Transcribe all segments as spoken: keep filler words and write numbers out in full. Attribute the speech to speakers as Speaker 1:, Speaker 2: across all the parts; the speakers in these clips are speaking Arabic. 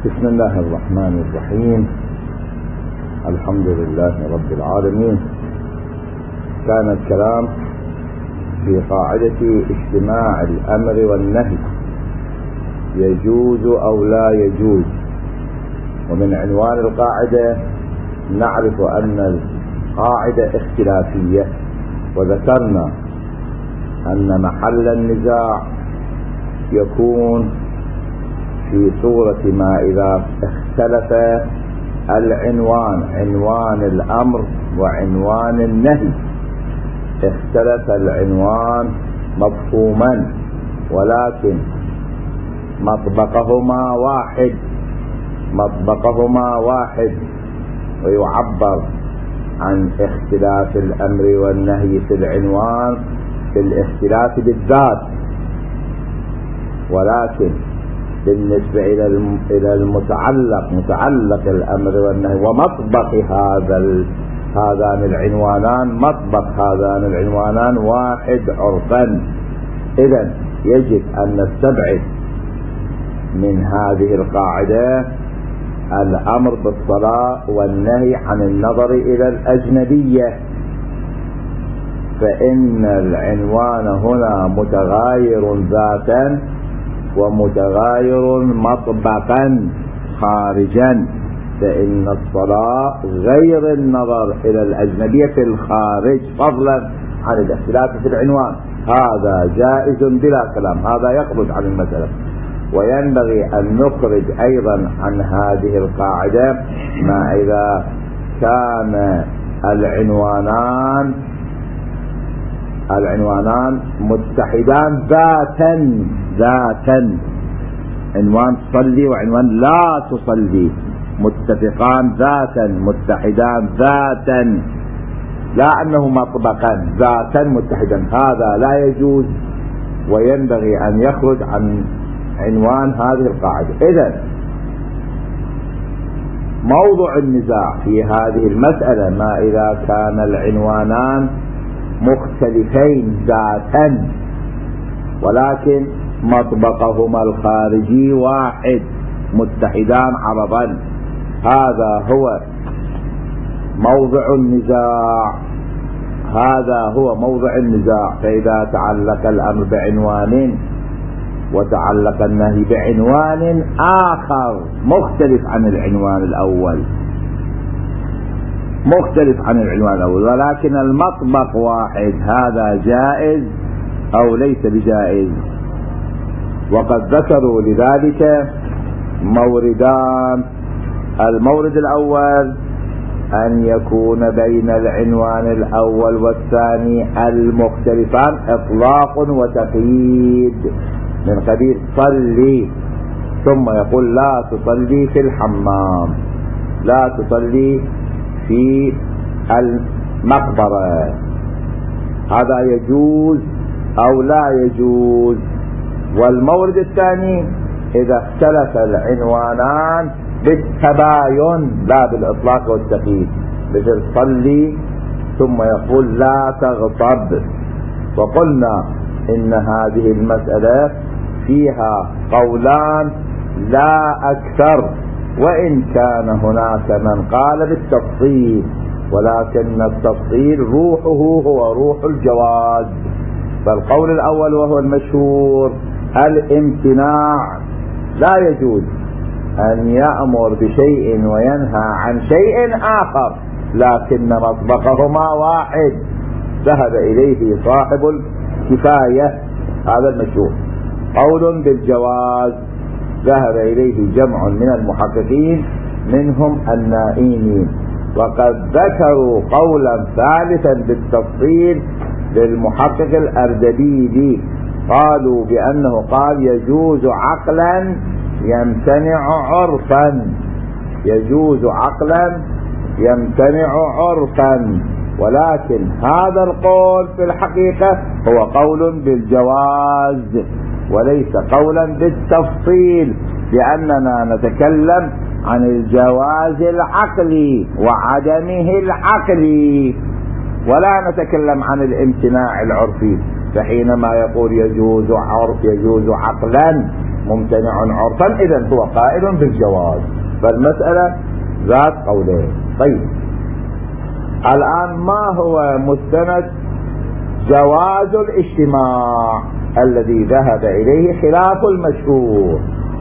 Speaker 1: بسم الله الرحمن الرحيم. الحمد لله رب العالمين. كان الكلام في قاعدة اجتماع الأمر والنهي، يجوز أو لا يجوز. ومن عنوان القاعدة نعرف أن القاعدة اختلافية، وذكرنا أن محل النزاع يكون في صورة ما إذا اختلف العنوان، عنوان الأمر وعنوان النهي. اختلف العنوان مفهوما ولكن مطبقهما واحد مطبقهما واحد ويعبر عن اختلاف الأمر والنهي في العنوان في الاختلاف بالذات، ولكن بالنسبة إلى المتعلق متعلق الأمر والنهي ومطبق هذا هذان العنوانان مطبق هذان العنوانان واحد عرفا. إذن يجب أن نستبعد من هذه القاعدة الأمر بالصلاة والنهي عن النظر إلى الأجنبية، فإن العنوان هنا متغاير ذاتا ومتغاير مطبقا خارجا، فإن الصلاة غير النظر إلى الأجنبية في الخارج فضلا عن الاختلاف في العنوان. هذا جائز بلا كلام، هذا يخرج عن المسألة. وينبغي أن نخرج أيضا عن هذه القاعدة ما إذا كان العنوانان العنوانان متحدان ذاتا ذاتا عنوان تصلي وعنوان لا تصلي متفقان ذاتا متحدان ذاتا، لا أنه مطبقا ذاتا متحدا. هذا لا يجوز وينبغي أن يخرج عن عنوان هذه القاعدة. إذن موضوع النزاع في هذه المسألة ما إذا كان العنوانان مختلفين ذاتا ولكن مطبقهما الخارجي واحد متحدان عرضا، هذا هو موضع النزاع هذا هو موضع النزاع. فإذا تعلق الأمر بعنوان وتعلق النهي بعنوان آخر مختلف عن العنوان الأول مختلف عن العنوان الأول ولكن المطبق واحد، هذا جائز أو ليس بجائز؟ وقد ذكروا لذلك موردان. المورد الأول أن يكون بين العنوان الأول والثاني المختلفان إطلاق وتقييد، من قبيل صلي ثم يقول لا تصلي في الحمام، لا تصلي في المقبرة، هذا يجوز أو لا يجوز؟ والمورد الثاني إذا اختلف العنوانان بالتباين لا بالإطلاق والتقييد، مثل صلي ثم يقول لا تغضب. وقلنا إن هذه المسألة فيها قولان لا أكثر، وإن كان هناك من قال بالتفصيل، ولكن التفصيل روحه هو روح الجواز. فالقول الأول وهو المشهور الامتناع، لا يجوز أن يأمر بشيء وينهى عن شيء آخر لكن مطبقهما واحد، ذهب إليه صاحب الكفاية، هذا المشهور. قول بالجواز ذهب إليه جمع من المحققين منهم النائين، وقد ذكروا قولا ثالثا بالتفصيل للمحقق الأردبيلي، قالوا بأنه قال يجوز عقلا يمتنع عرفا، يجوز عقلا يمتنع عرفا. ولكن هذا القول في الحقيقة هو قول بالجواز وليس قولا بالتفصيل، لأننا نتكلم عن الجواز العقلي وعدمه العقلي ولا نتكلم عن الامتناع العرفي. فحينما يقول يجوز عرف يجوز عقلا ممتنع عرفا، إذن هو قائل بالجواز. فالمسألة ذات قولين. طيب الآن ما هو مستند جواز الاجتماع الذي ذهب إليه خلاف المشهور؟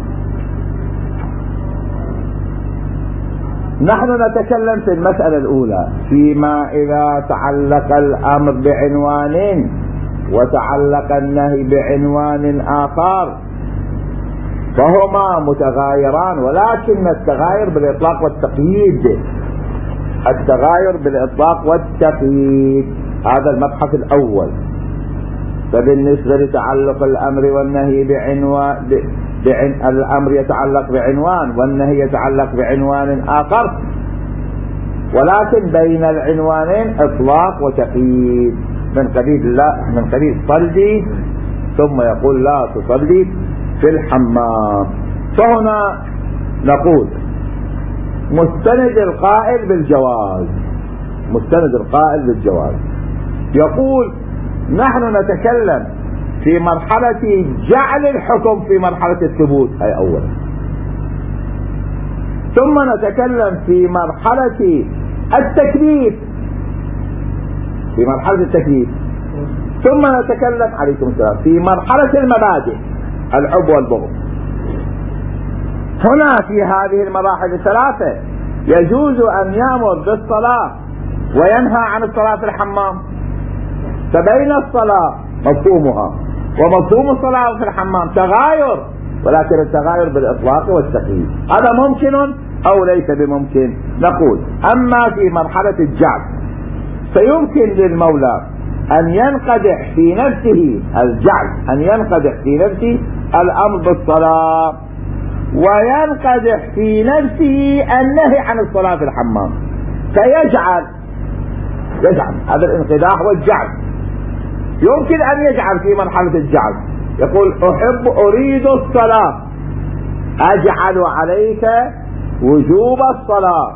Speaker 1: نحن نتكلم في المسألة الأولى فيما إذا تعلق الأمر بعنوان وتعلق النهي بعنوان آخر فهما متغايران، ولكن التغاير بالإطلاق والتقييد، التغاير بالإطلاق والتقييد، هذا المبحث الأول. فبالنسبة لتعلق الأمر والنهي بعنوان بعن... الأمر يتعلق بعنوان والنهي يتعلق بعنوان آخر، ولكن بين العنوانين إطلاق وتقييد، من قبيل لا من قبيل صلي ثم يقول لا تصلي في الحمام. فهنا نقول مستند القائل بالجواز، مستند القائل بالجواز يقول نحن نتكلم في مرحلة جعل الحكم في مرحلة الثبوت، هي أولا، ثم نتكلم في مرحلة التكليف، في مرحلة التكليف، ثم نتكلم عليكم السلام في مرحلة المبادئ الحب والبغض. هنا في هذه المراحل الثلاثة يجوز أن يأمر بالصلاة وينهى عن الصلاة في الحمام، فبين الصلاة مفهومها ومفهوم الصلاة في الحمام تغاير، ولكن التغاير بالإطلاق والتقييد، هذا ممكن أو ليس بممكن؟ نقول أما في مرحلة الجعل فيمكن للمولى أن ينقدح في نفسه الجعل، أن ينقدح في نفسه الأمر بالصلاة وينقدح في نفسه النهي عن الصلاة في الحمام، فيجعل يجعل هذا الانقداح والجعل. يمكن أن يجعل في مرحلة الجعل يقول أحب أريد الصلاة، أجعل عليك وجوب الصلاة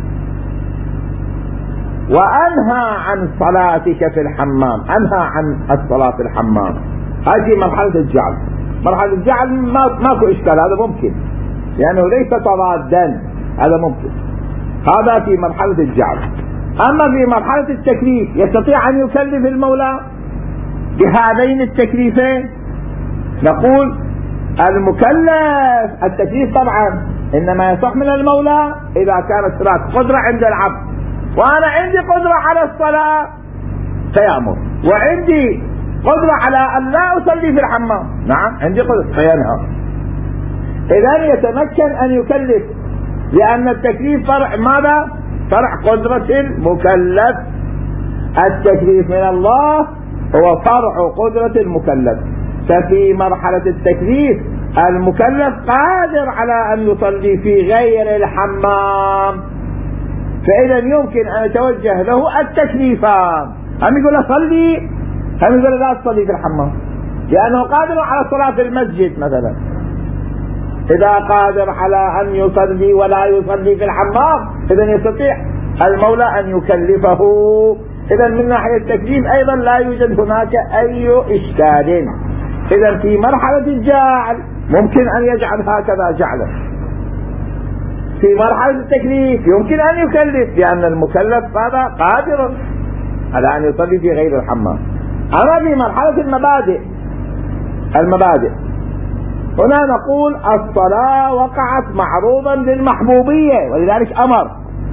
Speaker 1: وأنهى عن صلاتك في الحمام، أنهى عن الصلاة في الحمام. هذه مرحلة الجعل. مرحلة الجعل ما ماكو إشكال، هذا ممكن لأنه ليس تضادا، هذا ممكن، هذا في مرحلة الجعل. أما في مرحلة التكليف يستطيع أن يكلف المولى بهذين التكليفين؟ نقول المكلف التكليف طبعا إنما يصح من المولى إذا كانت هناك قدرة عند العبد، وأنا عندي قدرة على الصلاة فيأمر، وعندي قدرة على أن لا أصلي في الحمام، نعم عندي قدرة فينهى. إذن يتمكن أن يكلف، لأن التكليف فرع ماذا؟ فرع قدرة المكلف. التكليف من الله هو فرع قدرة المكلف، ففي مرحلة التكليف المكلف قادر على أن يصلي في غير الحمام، فإذا يمكن أن يتوجه له التكليفان، هم يقول له صلي، هم يقول له لا تصلي في الحمام، لأنه قادر على الصلاة في المسجد مثلا. إذا قادر على أن يصلي ولا يصلي في الحمام إذا يستطيع المولى أن يكلفه. إذا من ناحية التكليف أيضا لا يوجد هناك أي إشكال. إذا في مرحلة الجعل ممكن أن يجعل هكذا جعلا، في مرحلة التكليف يمكن أن يكلف، لأن المكلف هذا قادر على أن يصلي في غير الحمام. أما في مرحلة المبادئ المبادئ هنا نقول الصلاة وقعت معروضا للمحبوبية، ولذلك أمر.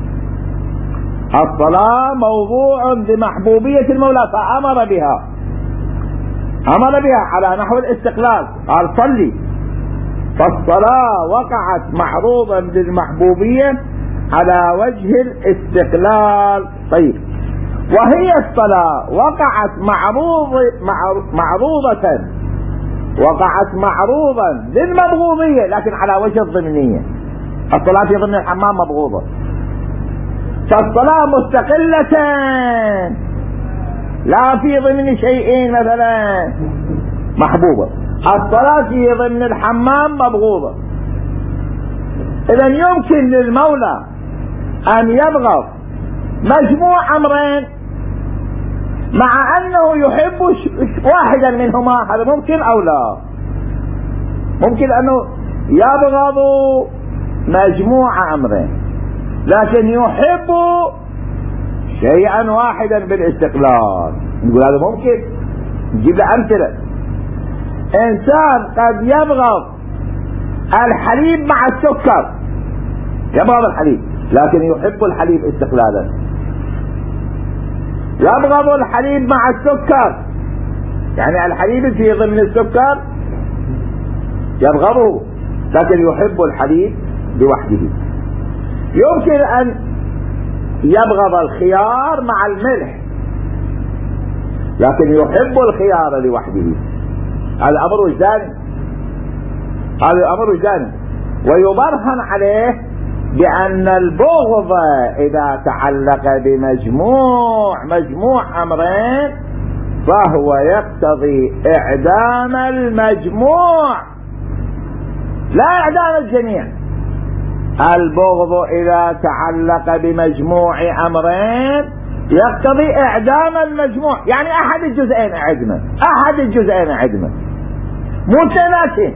Speaker 1: الصلاة موضوع بمحبوبية المولى فأمر بها، أمر بها على نحو الاستقلال، قال صلي. فالصلاة وقعت معروضا للمحبوبية على وجه الاستقلال. طيب، وهي الصلاة وقعت معروض معروضة وقعت معروضا للمبغوضية لكن على وجه الضمنية. الصلاة في ضمن الحمام مبغوضة، فالصلاة مستقلة لا في ضمن شيئين مثلا محبوبة، الصلاة في ضمن الحمام مبغوضة. إذا يمكن للمولى أن يبغض مجموع أمرين مع أنه يحب واحدا منهما، هذا ممكن أو لا؟ ممكن أنه يبغض مجموعة أمرين لكن يحب شيئا واحدا بالاستقلال. نقول هذا ممكن، نجيب له أمثلة. إنسان قد يبغض الحليب مع السكر، يبغض الحليب لكن يحب الحليب استقلالا. يبغض الحليب مع السكر، يعني الحليب في ضمن السكر يبغضه لكن يحب الحليب لوحده. يمكن أن يبغض الخيار مع الملح لكن يحب الخيار لوحده. هذا أمر وجداني، هذا أمر وجداني. ويبرهن عليه بأن البغض إذا تعلق بمجموع مجموع أمرين فهو يقتضي إعدام المجموع لا إعدام الجميع. البغض إذا تعلق بمجموع أمرين يقتضي إعدام المجموع، يعني أحد الجزئين أعدمه، أحد الجزئين أعدمه، مو ثلاثة.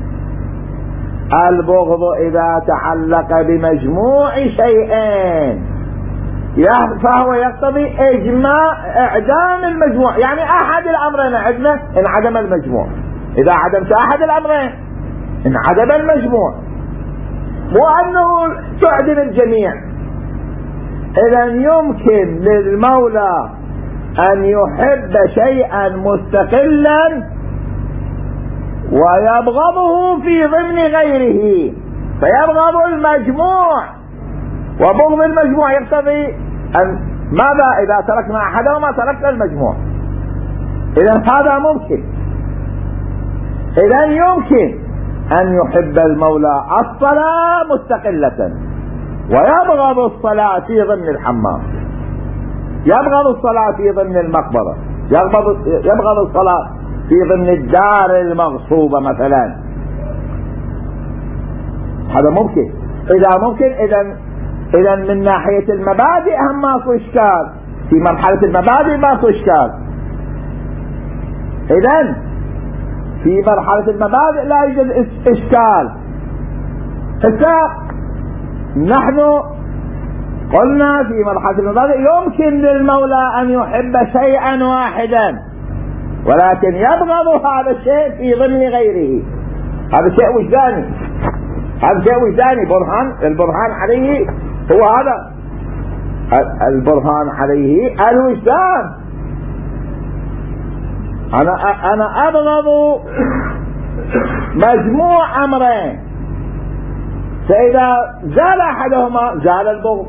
Speaker 1: البغض إذا تعلق بمجموع شيئين فهو يقتضي إجماع إعدام المجموع، يعني أحد الأمرين أعدمه انعدم المجموع. إذا عدمت أحد الأمرين انعدم المجموع، مو أنه تعدم الجميع. إذا يمكن للمولى أن يحب شيئا مستقلا ويبغضه في ضمن غيره، فيبغض المجموع، وبغض المجموع يقتضي أن ماذا إذا تركنا أحدهما تركنا المجموع. إذا هذا ممكن. إذا يمكن أن يحب المولى الصلاة مستقلة ويبغض الصلاة في ضمن الحمام، يبغض الصلاة في ضمن المقبرة، يبغض, يبغض الصلاة في ضمن الدار المغصوبة مثلا. هذا ممكن. إذا ممكن إذا إذا من ناحية المبادئ هم ماكو إشكال، في مرحلة المبادئ ماكو إشكال. إذا في مرحلة المبادئ لا يوجد إشكال. هسه نحن قلنا في مرحلة المبادئ يمكن للمولى أن يحب شيئا واحدا ولكن يبغض هذا الشيء في ضمن غيره. هذا شيء وجداني، هذا شيء وجداني. برهان البرهان عليه هو هذا، البرهان عليه الوجدان. أنا أنا أبغض مجموع أمرين، فإذا زال أحدهما زال البغض،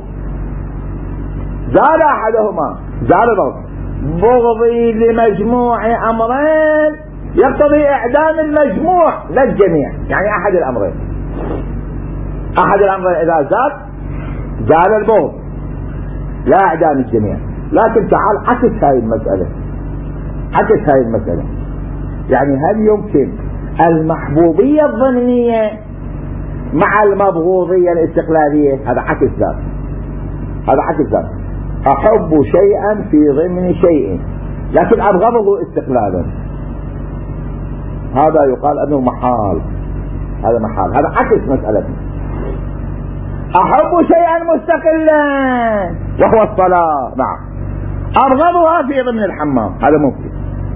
Speaker 1: زال أحدهما زال البغض. بغضي لمجموع أمرين يقتضي إعدام المجموع لا الجميع، يعني أحد الأمرين. أحد الأمرين إذا زال زال البغض لا إعدام الجميع. لكن تعال عكس هاي المسألة، عكس هاي المسألة. يعني هل يمكن المحبوبية الضمنية مع المبغوضية الاستقلالية؟ هذا عكس ذات، هذا عكس ذات. أحب شيئا في ضمن شيء لكن أبغضه استقلالا، هذا يقال أنه محال، هذا محال، هذا عكس مسألتنا. أحب شيئا مستقلا وهو الصلاة، نعم، أبغضها في ضمن الحمام، هذا ممكن.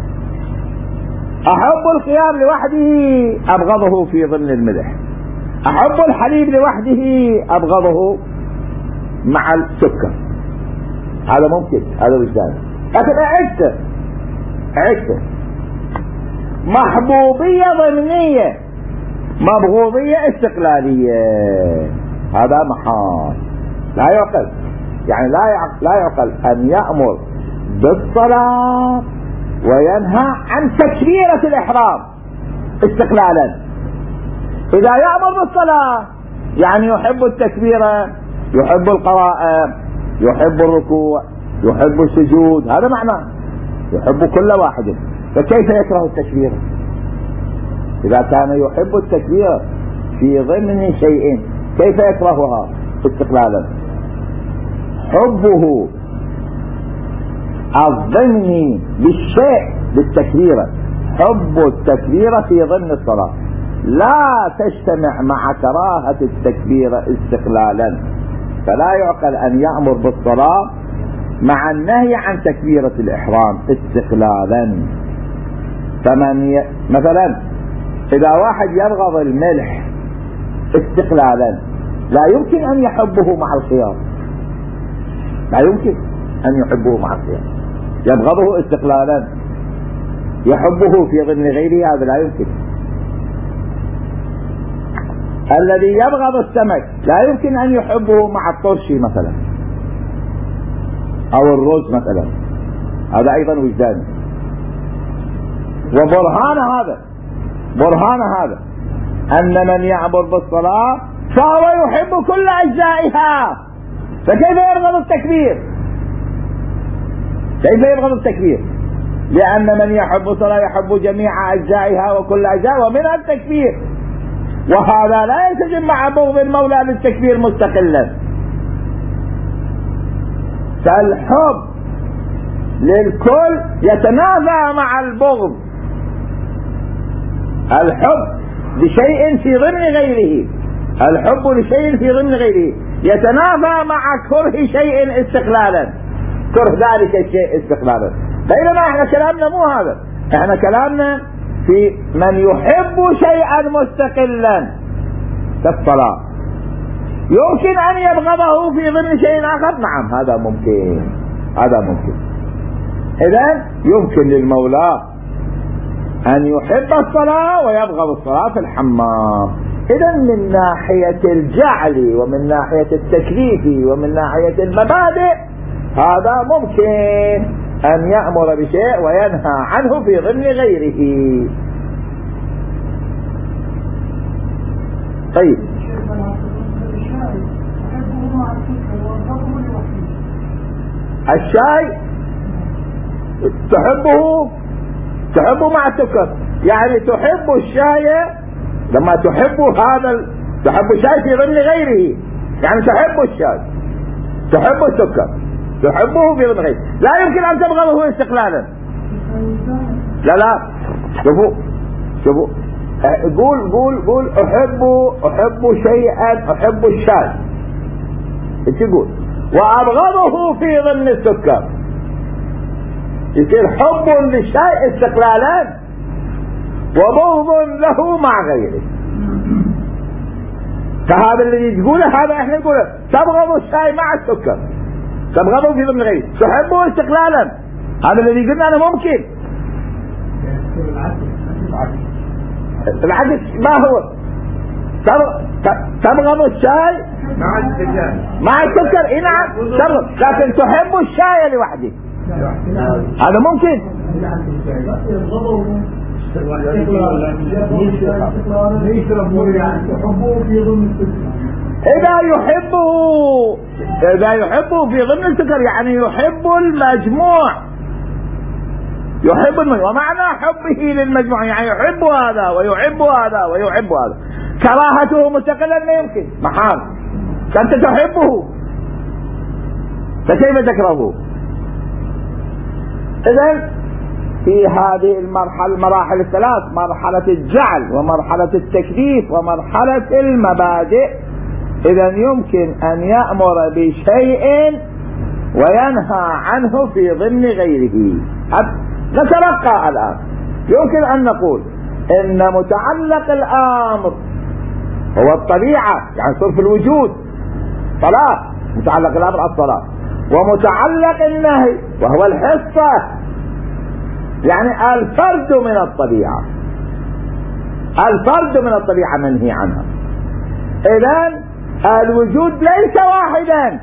Speaker 1: أحب الخيار لوحده أبغضه في ضمن الملح، أحب الحليب لوحده أبغضه مع السكر، هذا ممكن، هذا وجدان. لكن أعدت أعدت محبوبية ضمنية مبغوضية استقلالية، هذا محال، لا يعقل. يعني لا يعقل, لا يعقل أن يأمر بالصلاة وينهى عن تكبيرة الإحرام استقلالا. إذا يأمر بالصلاة يعني يحب التكبيرة، يحب القراءة، يحب الركوع، يحب السجود، هذا معناه يحب كل واحد. فكيف يكره التكبير؟ إذا كان يحب التكبير في ضمن شيء كيف يكرهها استقلالا؟ حبه الضمني بالشيء بالتكبيرة، حب التكبيرة في ضمن الصلاة لا تجتمع مع كراهة التكبير استقلالا، فلا يعقل أن يأمر بالصلاة مع النهي عن تكبيرة الإحرام استقلالا. فمن ي... مثلا إذا واحد يبغض الملح استقلالا لا يمكن أن يحبه مع الخيار، لا يمكن أن يحبه مع الخيار، يبغضه استقلالا، يحبه في ضمن غيره، هذا لا يمكن. الذي يبغض السمك لا يمكن أن يحبه مع الطرشي مثلا أو الرز مثلا، هذا أيضا وجداني. وبرهان هذا برهان هذا أن من يعبر بالصلاة فهو يحب كل أجزائها، فكيف يبغض التكبير؟ كيف يبغض التكبير؟ لأن من يحب الصلاة يحب جميع أجزائها وكل أجزاء ومنها التكبير، وهذا لا يلتزم مع بغض المولى للتكبير مستقلا. فالحب للكل يتنافى مع البغض، الحب لشيء في ضمن غيره، الحب لشيء في ضمن غيره يتنافى مع كره شيء استقلالا، كره ذلك الشيء استقلالا. بينما احنا كلامنا مو هذا، احنا كلامنا في من يحب شيئا مستقلا كالصلاة، يمكن ان يبغضه في ضمن شيء اخر، نعم هذا ممكن، هذا ممكن. اذن يمكن للمولى ان يحب الصلاة ويبغض الصلاة في الحمام. اذن من ناحية الجعل ومن ناحية التكليف ومن ناحية المبادئ هذا ممكن ان يأمر بشيء وينهى عنه في ضمن غيره. طيب الشاي تحبه تحبه مع السكر، يعني تحب الشاي لما تحب هذا ال... تحب الشاي في ضمن غيره، يعني تحب الشاي تحب السكر تحبه في ضمن غيره، لا يمكن ان تبغضه استقلالا. لا لا شوفوا شوفوا قول قول قول احب احب شيئا، احب الشاي، ايش يقول؟ وابغضه في ضمن السكر، يصير حب للشيء استقلالا وبغض له مع غيره. فهذا الذي تقوله هذا احنا نقوله تبغض الشاي مع السكر، تبغضه في ضمن غيره، تحبه استقلالا، هذا الذي قلنا انا ممكن. العكس ما هو؟ تبغض الشاي
Speaker 2: مع السكر
Speaker 1: مع السكر، اي نعم تبغض، لكن تحب الشاي لوحده، هذا ممكن. إذا يحبه إذا يحبه في ضمن السكر يعني يحب المجموع، يحب المجموع، ومعنى حبه للمجموع يعني يحب هذا ويحب هذا ويحب هذا. كراهته مستقلا لا يمكن محال، أنت تحبه فكيف تكرهه؟ إذن في هذه المرحلة المراحل الثلاث، مرحلة الجعل ومرحلة التكليف ومرحلة المبادئ، إذن يمكن أن يأمر بشيء وينهى عنه في ضمن غيره. نتلقى الآن يمكن أن نقول إن متعلق الأمر هو الطبيعة، يعني صرف الوجود صلاة، متعلق الأمر الصلاة، ومتعلق النهي وهو الحصة، يعني الفرد من الطبيعة، الفرد من الطبيعة منهي عنها. إذن الوجود ليس واحدا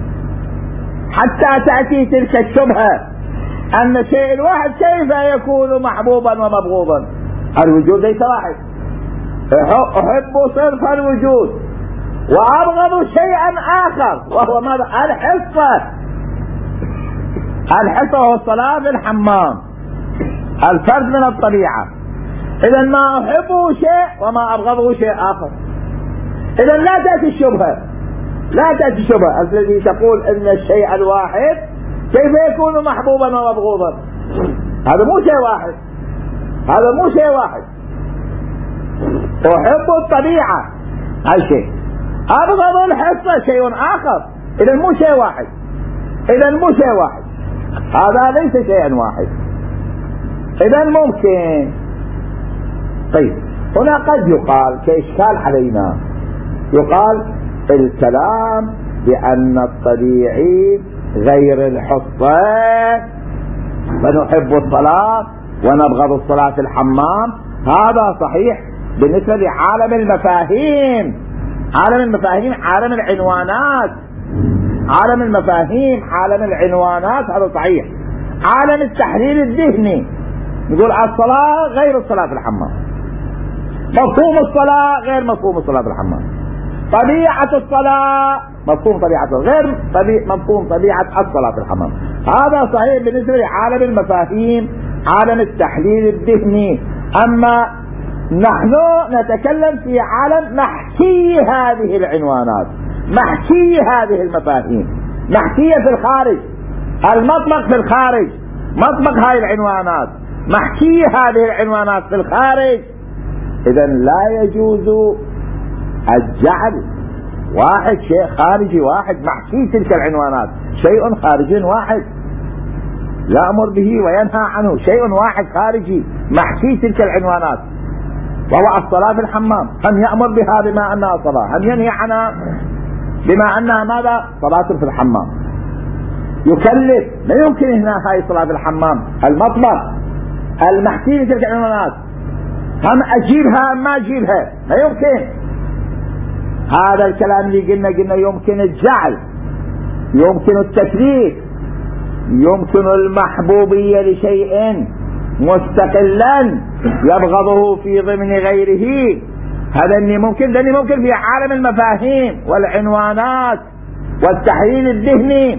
Speaker 1: حتى تأتي تلك الشبهة أن الشيء الواحد كيف يكون محبوبا ومبغوضا. الوجود ليس واحد، أحب صرف الوجود وأبغض شيئا آخر وهو ماذا؟ الحصة، الحصة وهو الصلاة في الحمام، الفرد من الطبيعة. إذا ما أحبه شيء وما أبغضه شيء آخر. إذا لا تأتي الشبهة، لا تأتي الشبهة الذي تقول إن الشيء الواحد كيف يكون محبوبا ومبغوضا. هذا مو شيء واحد، هذا مو شيء واحد. أحب الطبيعة هذا شيء، أبغض الحصة شيء آخر. إذا مو شيء واحد، إذا مو شيء واحد، هذا ليس شيئا واحد. إذا ممكن. طيب هنا قد يقال كإشكال علينا، يقال الكلام بأن الطبيعي غير الحصة، فنحب الصلاة ونبغض الصلاة في الحمام، هذا صحيح بالنسبة لعالم المفاهيم، عالم المفاهيم، عالم العنوانات، عالم المفاهيم، عالم العنوانات، هذا صحيح. عالم التحليل الذهني نقول الصلاة غير الصلاة في الحمام، مفهوم الصلاة غير مفهوم الصلاة في الحمام، طبيعة الصلاة مفهوم طبيعة غير طبيعة مفهوم طبيعة الصلاة في الحمام، هذا صحيح بالنسبة لعالم المفاهيم، عالم التحليل الذهني. أما نحن نتكلم في عالم محكي هذه العنوانات، محكي هذه المفاهيم، محكية في الخارج، المطبق في الخارج، مطبق هذه العنوانات، محكي هذه العنوانات في الخارج. إذن لا يجوز الجعل واحد شيء خارجي واحد محكي تلك العنوانات، شيء خارجي واحد يأمر به وينهى عنه، شيء واحد خارجي محكي تلك العنوانات، وهو الصلاة في الحمام. هم يأمر بها بما أنها صلاة، هم ينهي عنها بما أنها ماذا؟ صلاة في الحمام. يكلف، لا يمكن هنا هاي صلاة في الحمام، المطلق المحكي لتلك العنوانات، هم أجيبها أم ما أجيبها، لا يمكن. هذا الكلام اللي قلنا قلنا يمكن الجعل، يمكن التكليف، يمكن المحبوبية لشيء مستقلا يبغضه في ضمن غيره، هذا اللي ممكن، ده اللي ممكن في عالم المفاهيم والعنوانات والتحليل الذهني.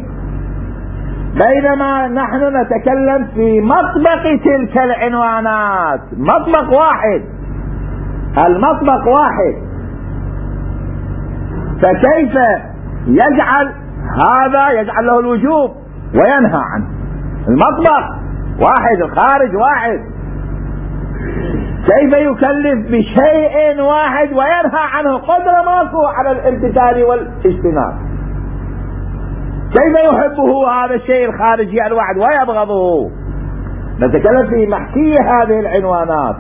Speaker 1: بينما نحن نتكلم في مطبق تلك العنوانات، مطبق واحد، المطبق واحد، فكيف يجعل هذا يجعل له الوجوب وينهى عنه؟ المطبق واحد، الخارج واحد، كيف يكلف بشيء واحد وينهى عنه قدر ماكو على الامتثال والاجتناب؟ كيف يحبه هذا الشيء الخارجي الواحد ويبغضه؟ نتكلم في محكي هذه العنوانات،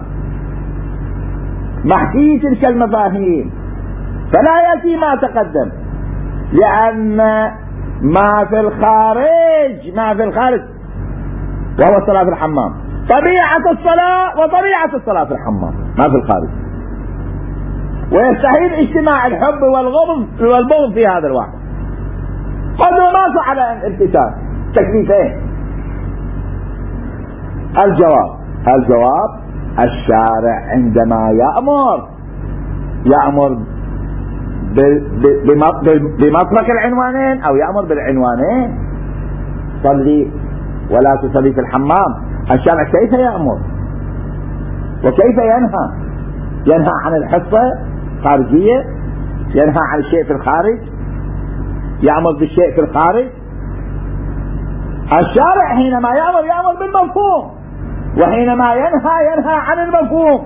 Speaker 1: محكي تلك المفاهيم، فلا يأتي ما تقدم، لأن ما في الخارج ما في الخارج وهو الصلاة في الحمام، طبيعة الصلاة وطبيعة الصلاة في الحمام ما في الخارج، ويستحيل اجتماع الحب والغضب والبغض في هذا الواحد، قد ما على الامتثال تكليفين. الجواب الجواب الشارع عندما يأمر يأمر بمطلق العنوانين أو يأمر بالعنوانين، صلي ولا تصلي في الحمام، الشارع كيف يأمر وكيف ينهى؟ ينهى عن الحصة خارجية، ينهى عن الشيء في الخارج، يأمر بالشيء في الخارج. الشارع حينما يأمر يأمر بالمفهوم، وحينما ينهى ينهى عن المفهوم،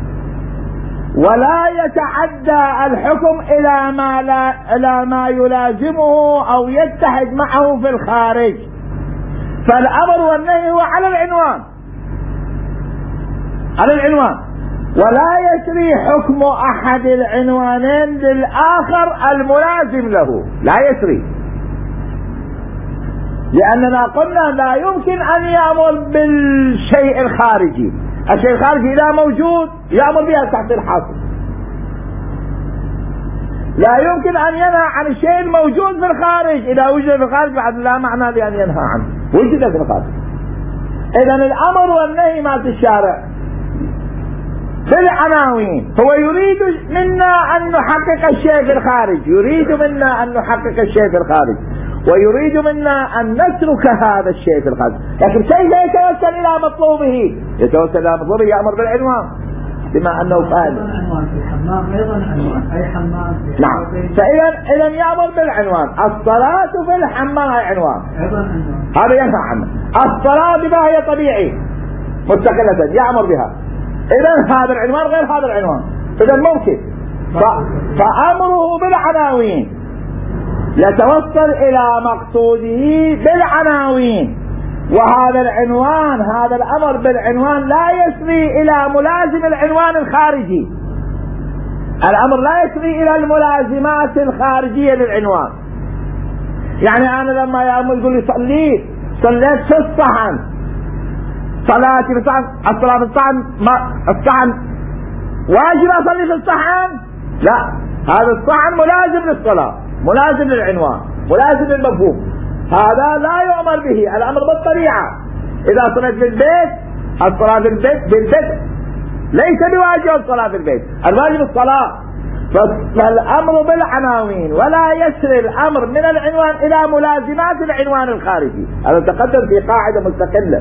Speaker 1: ولا يتعدى الحكم إلى ما لا إلى ما يلازمه أو يتحد معه في الخارج. فالأمر والنهي هو على العنوان، على العنوان، ولا يسري حكم أحد العنوانين للآخر الملازم له، لا يسري، لأننا قلنا لا يمكن أن يأمر بالشيء الخارجي، الشيء الخارجي إذا موجود يأمر بها تحصيل حاصل، لا يمكن أن ينهى عن الشيء الموجود في الخارج، إذا وجد في الخارج بعد لا معنى لأن ينهى عنه، وجد في الخارج. إذن الأمر والنهي ما في الشارع بالعناوين، هو يريد منا أن نحقق الشيء في الخارج، يريد منا أن نحقق الشيء في الخارج، ويريد منا أن نترك هذا الشيء في الخارج. لكن كيف يتوسل إلى مطلوبه؟ يتوسل إلى مطلوبه يأمر بالعنوان بما أنه فاهم.
Speaker 2: الحمام أيضا عنوان، أي حمام.
Speaker 1: نعم، فإذا إذا يأمر بالعنوان، الصلاة في الحمام هي عنوان،
Speaker 2: أيضا عنوان،
Speaker 1: هذا ينفع عنه. الصلاة بما هي طبيعي مستقلة يأمر بها، إذا هذا العنوان غير هذا العنوان، إذا ممكن. فأمره بالعناوين يتوصل إلى مقصوده بالعناوين، وهذا العنوان، هذا الأمر بالعنوان لا يسري إلى ملازم العنوان الخارجي. الأمر لا يسري إلى الملازمات الخارجية للعنوان. يعني أنا لما يأمر يقول لي صليت صليت في الصحن، صلاتي في الصحن، الصلاة في الصحن، ما الصحن واجب أصلي في الصحن؟ لا، هذا الصحن ملازم للصلاة، ملازم للعنوان، ملازم للمفهوم، هذا لا يؤمر به. الأمر بالطبيعة. إذا صليت في البيت، الصلاة في البيت بالبيت ليس بواجب الصلاة في البيت، الواجب الصلاة. فالأمر بالعناوين ولا يسري الأمر من العنوان إلى ملازمات العنوان الخارجي. هذا تقدم في قاعدة مستقلة.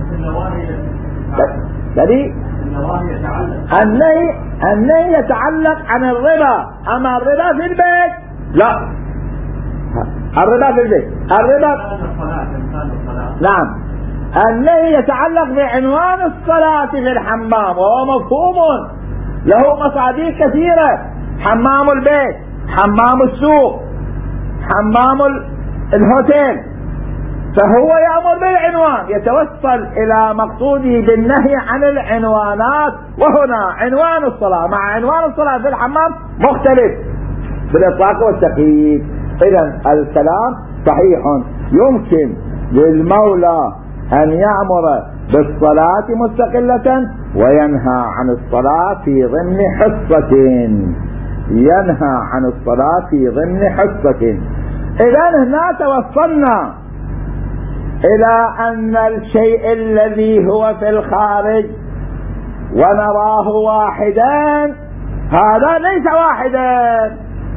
Speaker 1: النهي النهي النهي يتعلق عن الربا، أما الربا في البيت لا. الربا في البيت، الربا نعم. النهي يتعلق بعنوان الصلاة في الحمام، وهو مفهوم له مصادر كثيرة: حمام البيت، حمام السوق، حمام الهوتيل. فهو يأمر بالعنوان، يتوصل إلى مقصوده بالنهي عن العنوانات. وهنا عنوان الصلاة مع عنوان الصلاة في الحمام مختلف بالإطلاق والتقييد. إذن الكلام صحيح، يمكن للمولى أن يأمر بالصلاة مستقلة وينهى عن الصلاة في ضمن حصة، ينهى عن الصلاة في ضمن حصة. إذن هنا توصلنا إلى أن الشيء الذي هو في الخارج ونراه واحدا، هذا ليس واحدا،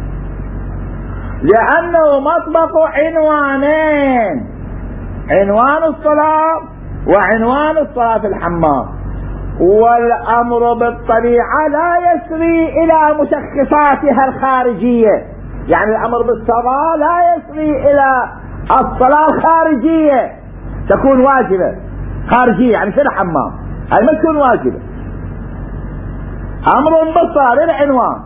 Speaker 1: لأنه مطبق عنوانين: عنوان الصلاة وعنوان الصلاة في الحمام. والأمر بالطبيعة لا يسري إلى مشخصاتها الخارجية، يعني الأمر بالصلاة لا يسري إلى الصلاة الخارجية تكون واجبة، خارجية يعني في الحمام، هذه ما تكون واجبة. أمر بالصلاة للعنوان،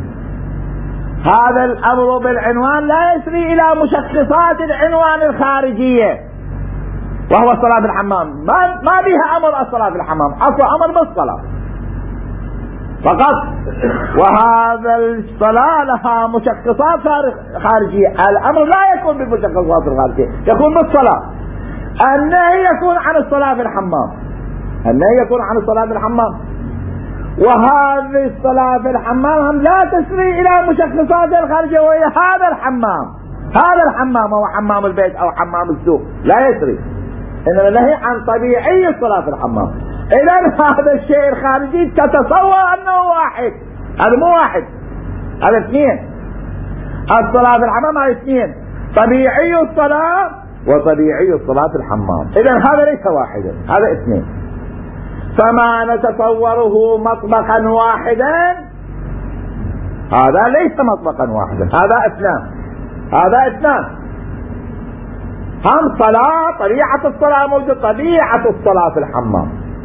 Speaker 1: هذا الأمر بالعنوان لا يسري إلى مشخصات العنوان الخارجية، وهو الصلاة في الحمام. ما, ما بها أمر الصلاة في الحمام، أصلا أمر بالصلاة فقط. وهذا الصلاة لها مشخصات خارجية، الأمر لا يكون بالمشخصات الخارجية، يكون بالصلاة. النهي يكون عن الصلاة في الحمام، النهي يكون عن الصلاة في الحمام. وهذه الصلاة في الحمام لا تسري إلى مشخصات الخارجية، وهي هذا الحمام، هذا الحمام هو حمام البيت أو حمام السوق، لا يسري. إنما النهي عن طبيعي الصلاة في الحمام. إذن هذا الشيء الخارجي تتصور أنه واحد، هذا مو واحد، هذا اثنين. الصلاة في الحمام هذا اثنين: طبيعي الصلاة وطبيعي الصلاة في الحمام. إذن هذا ليس واحدا، هذا اثنين. فما نتصوره مطبقا واحدا هذا ليس مطبقا واحدا، هذا اثنان، هذا اثنان. هم صلاة، طبيعة الصلاة موجود، طبيعة الصلاة في الحمام.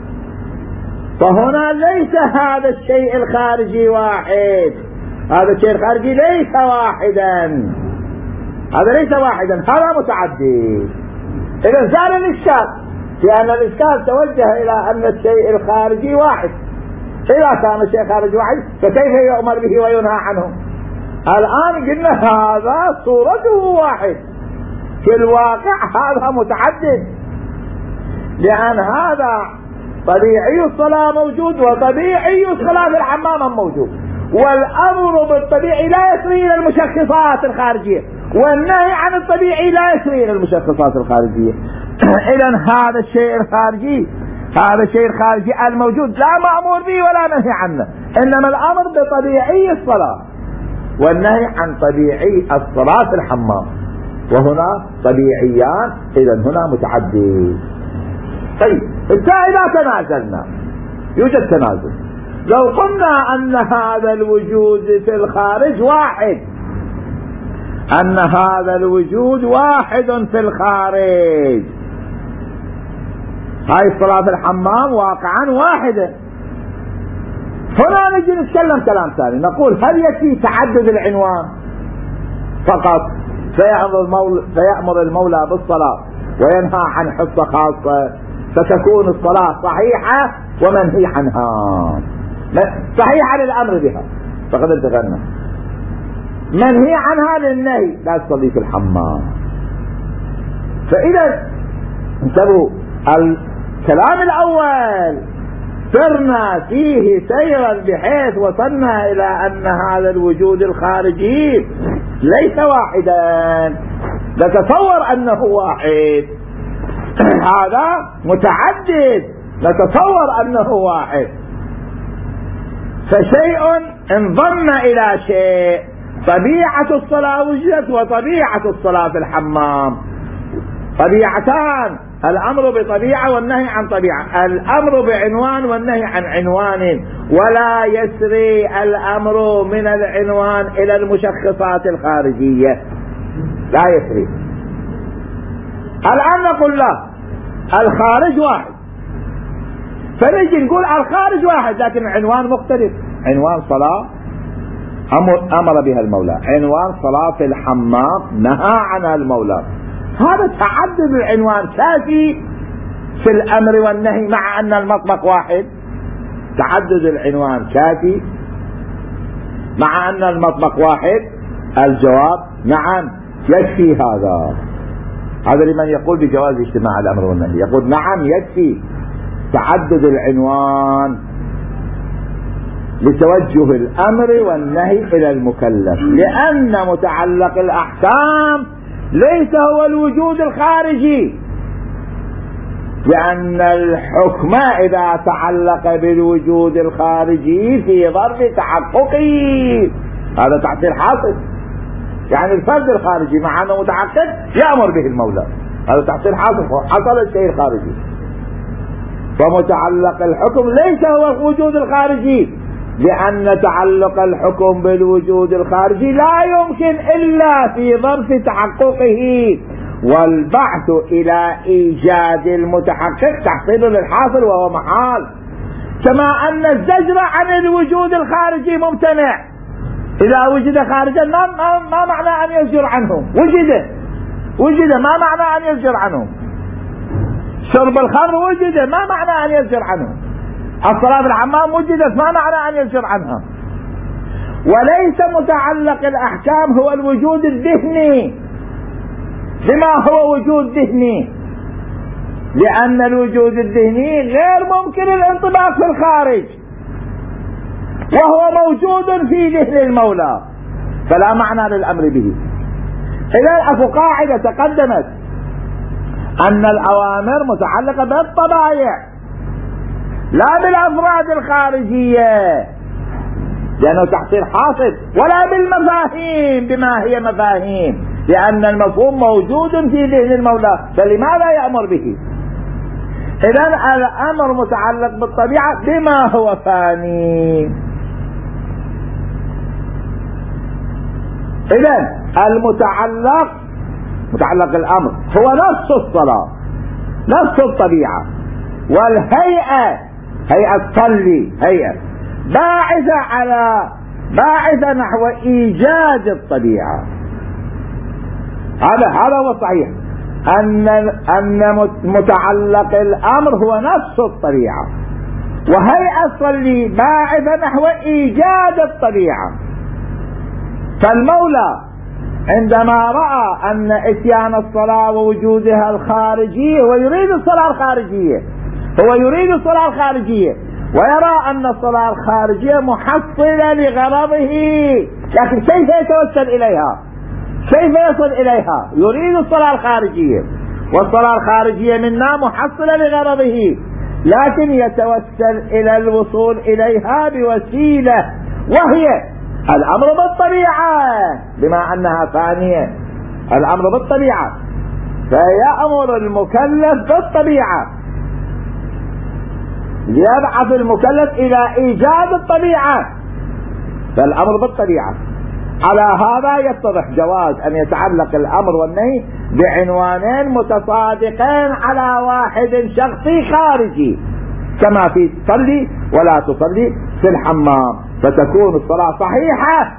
Speaker 1: فهنا ليس هذا الشيء الخارجي واحد، هذا الشيء الخارجي ليس واحدا، هذا ليس واحدا، هذا متعدد. إذا زال الإشكال، لأن الإشكال توجه إلى أن الشيء الخارجي واحد. إذا كان الشيء الخارجي واحد فكيف يؤمر به وينهى عنه؟ الآن قلنا هذا صورته واحد، في الواقع هذا متعدد، لأن هذا طبيعي الصلاة موجود وطبيعي الصلاة في الحمام موجود. والأمر بالطبيعي لا يسري إلى المشخصات الخارجية، والنهي عن الطبيعي لا يسري إلى المشخصات الخارجية. إذن هذا الشيء الخارجي، هذا الشيء الخارجي الموجود لا مأمور به ولا نهي عنه، إنما الأمر بطبيعي الصلاة والنهي عن طبيعي الصلاة في الحمام، وهنا طبيعيان، إذن هنا متعدد. طيب إذا تنازلنا، يوجد تنازل. لو قلنا أن هذا الوجود في الخارج واحد، أن هذا الوجود واحد في الخارج، هاي الصلاة في الحمام واقعا واحدة، هنا نجي نتكلم كلام ثاني، نقول هل يكفي تعدد العنوان فقط فيأمر المولى, فيأمر المولى بالصلاة وينهى عن حصة خاصة فتكون الصلاة صحيحة ومنهي عنها، صحيحة للأمر بها فقد انتهينا، منهي عنها للنهي لا تصلي في الحمام. فإذا انتبهوا، الكلام الأول سرنا فيه سيرا بحيث وصلنا إلى أن هذا الوجود الخارجي ليس واحدا، نتصور أنه واحد، هذا متعدد نتصور أنه واحد، فشيء انضم إلى شيء، طبيعة الصلاة وجدت وطبيعة الصلاة في الحمام طبيعتان، الأمر بطبيعة والنهي عن طبيعة، الأمر بعنوان والنهي عن عنوان، ولا يسري الأمر من العنوان إلى المشخصات الخارجية، لا يسري. الآن نقول لا، الخارج واحد، فنجي نقول الخارج واحد لكن العنوان مختلف، عنوان صلاة أمر, أمر بها المولى، عنوان صلاة في الحمام نهى عنها المولى، هذا تعدد العنوان كافي في الأمر والنهي مع أن المطبخ واحد، تعدد العنوان كافي مع أن المطبخ واحد، الجواب نعم يكفي هذا. هذا لمن يقول بجواز اجتماع الأمر والنهي، يقول نعم يكفي تعدد العنوان لتوجه الأمر والنهي إلى المكلف، لأن متعلق الأحكام ليس هو الوجود الخارجي، لأن الحكم إذا تعلق بالوجود الخارجي في ظرف تحققه، هذا تحصيل حاصل، يعني الفرد الخارجي مع أنه متحقق يأمر به المولى، هذا تحصيل حاصل، حصل الشيء الخارجي، ومتعلق الحكم ليس هو الوجود الخارجي، لأن تعلق الحكم بالوجود الخارجي لا يمكن إلا في ظرف تحققه، والبعث إلى إيجاد المتحقق تحصيل للحاصل وهو محال، كما أن الزجر عن الوجود الخارجي ممتنع، إذا وجد خارجا ما, ما معنى أن يزجر عنه، وجد وجد ما معنى أن يزجر عنه، شرب الخمر وجد ما معنى أن يزجر عنه، الصلاة في الحمام وجدت ما معنى أن يزجر عنها. وليس متعلق الأحكام هو الوجود الذهني، لما هو وجود ذهني؟ لأن الوجود الذهني غير ممكن الانطباق في الخارج، وهو موجود في ذهن المولى، فلا معنى للأمر به. إذا أكو قاعدة تقدمت أن الأوامر متعلقة بالطبائع لا بالأفراد الخارجية، لأنه تحصيل حاصل، ولا بالمفاهيم بما هي مفاهيم، لأن المفهوم موجود في ذهن المولى، فلماذا يأمر به؟ إذن الأمر متعلق بالطبيعة بما هو فاني. إذن المتعلق متعلق الأمر هو نفس الصلاة، نفس الطبيعة، والهيئة هيئة صلي، هيئة باعثة على باعثة نحو إيجاد الطبيعة. هذا هذا هو الصحيح، أن أن متعلق الأمر هو نفس الطبيعة، وهيئة صلي باعثة نحو إيجاد الطبيعة. فالمولى عندما رأى أن إتيان الصلاة ووجودها الخارجي، هو يريد الصلاة الخارجية، هو يريد الصلاة الخارجية ويرى أن الصلاة الخارجية محصلة لغرضه، لكن كيف يتوسل إليها؟ كيف يصل إليها؟ يريد الصلاة الخارجية، والصلاة الخارجية منا محصلة لغرضه، لكن يتوسل إلى الوصول إليها بوسيلة، وهي الأمر بالطبيعة، بما أنها ثانية الأمر بالطبيعة، فيأمر المكلف بالطبيعة، يبعث المكلف إلى إيجاد الطبيعة، فالأمر بالطبيعة. على هذا يتضح جواز أن يتعلق الأمر والنهي بعنوانين متصادقين على واحد شخصي خارجي، كما في صلي ولا تصلي، في الحمام، فتكون الصلاة صحيحة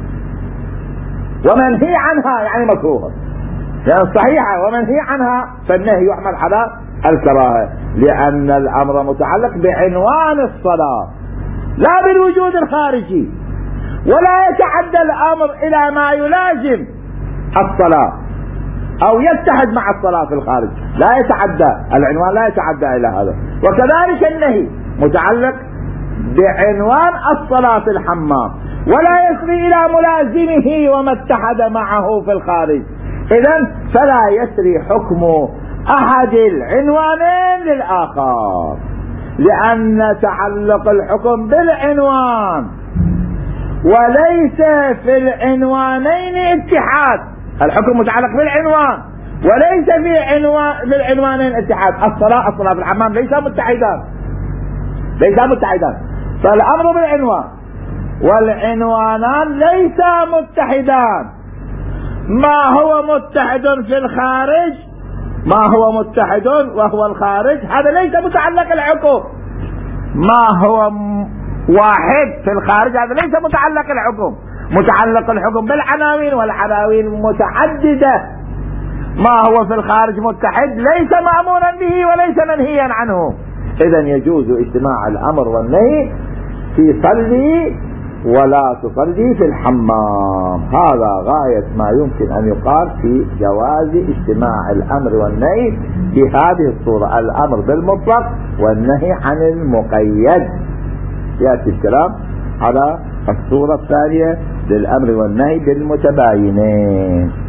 Speaker 1: ومنهي عنها، يعني مكروهة. يعني صحيحة ومنهي عنها، فالنهي يحمل على الكراهة، لأن الأمر متعلق بعنوان الصلاة لا بالوجود الخارجي، ولا يتعدى الأمر إلى ما يلازم الصلاة أو يتحد مع الصلاة في الخارج، لا يتعدى العنوان، لا يتعدى إلى هذا. وكذلك النهي متعلق بعنوان الصلاة في الحمام، ولا يسري إلى ملازمه وما اتحد معه في الخارج. إذن فلا يسري حكم أحد العنوانين للآخر، لأن تعلق الحكم بالعنوان وليس في العنوانين اتحاد. الحكم متعلق بالعنوان وليس في عنوان بالعنوانين اتحاد. الصلاة الصلاة في الحمام ليس متحدان، ليس متحدان، فالأمر بالعنوان والعنوانان ليس متحدان. ما هو متحد في الخارج، ما هو متحد وهو الخارج، هذا ليس متعلق الحكم. ما هو واحد في الخارج هذا ليس متعلق الحكم. متعلق الحكم بالعناوين، والعناوين متعددة. ما هو في الخارج متحد ليس مأمورا به وليس منهيا عنه. إذن يجوز اجتماع الأمر والنهي في صلي ولا تصلي في الحمام. هذا غاية ما يمكن أن يقال في جواز اجتماع الأمر والنهي بهذه الصورة، الأمر بالمطلق والنهي عن المقيد. يأتي الكلام على الصورة الثانية للأمر والنهي بالمتباينين.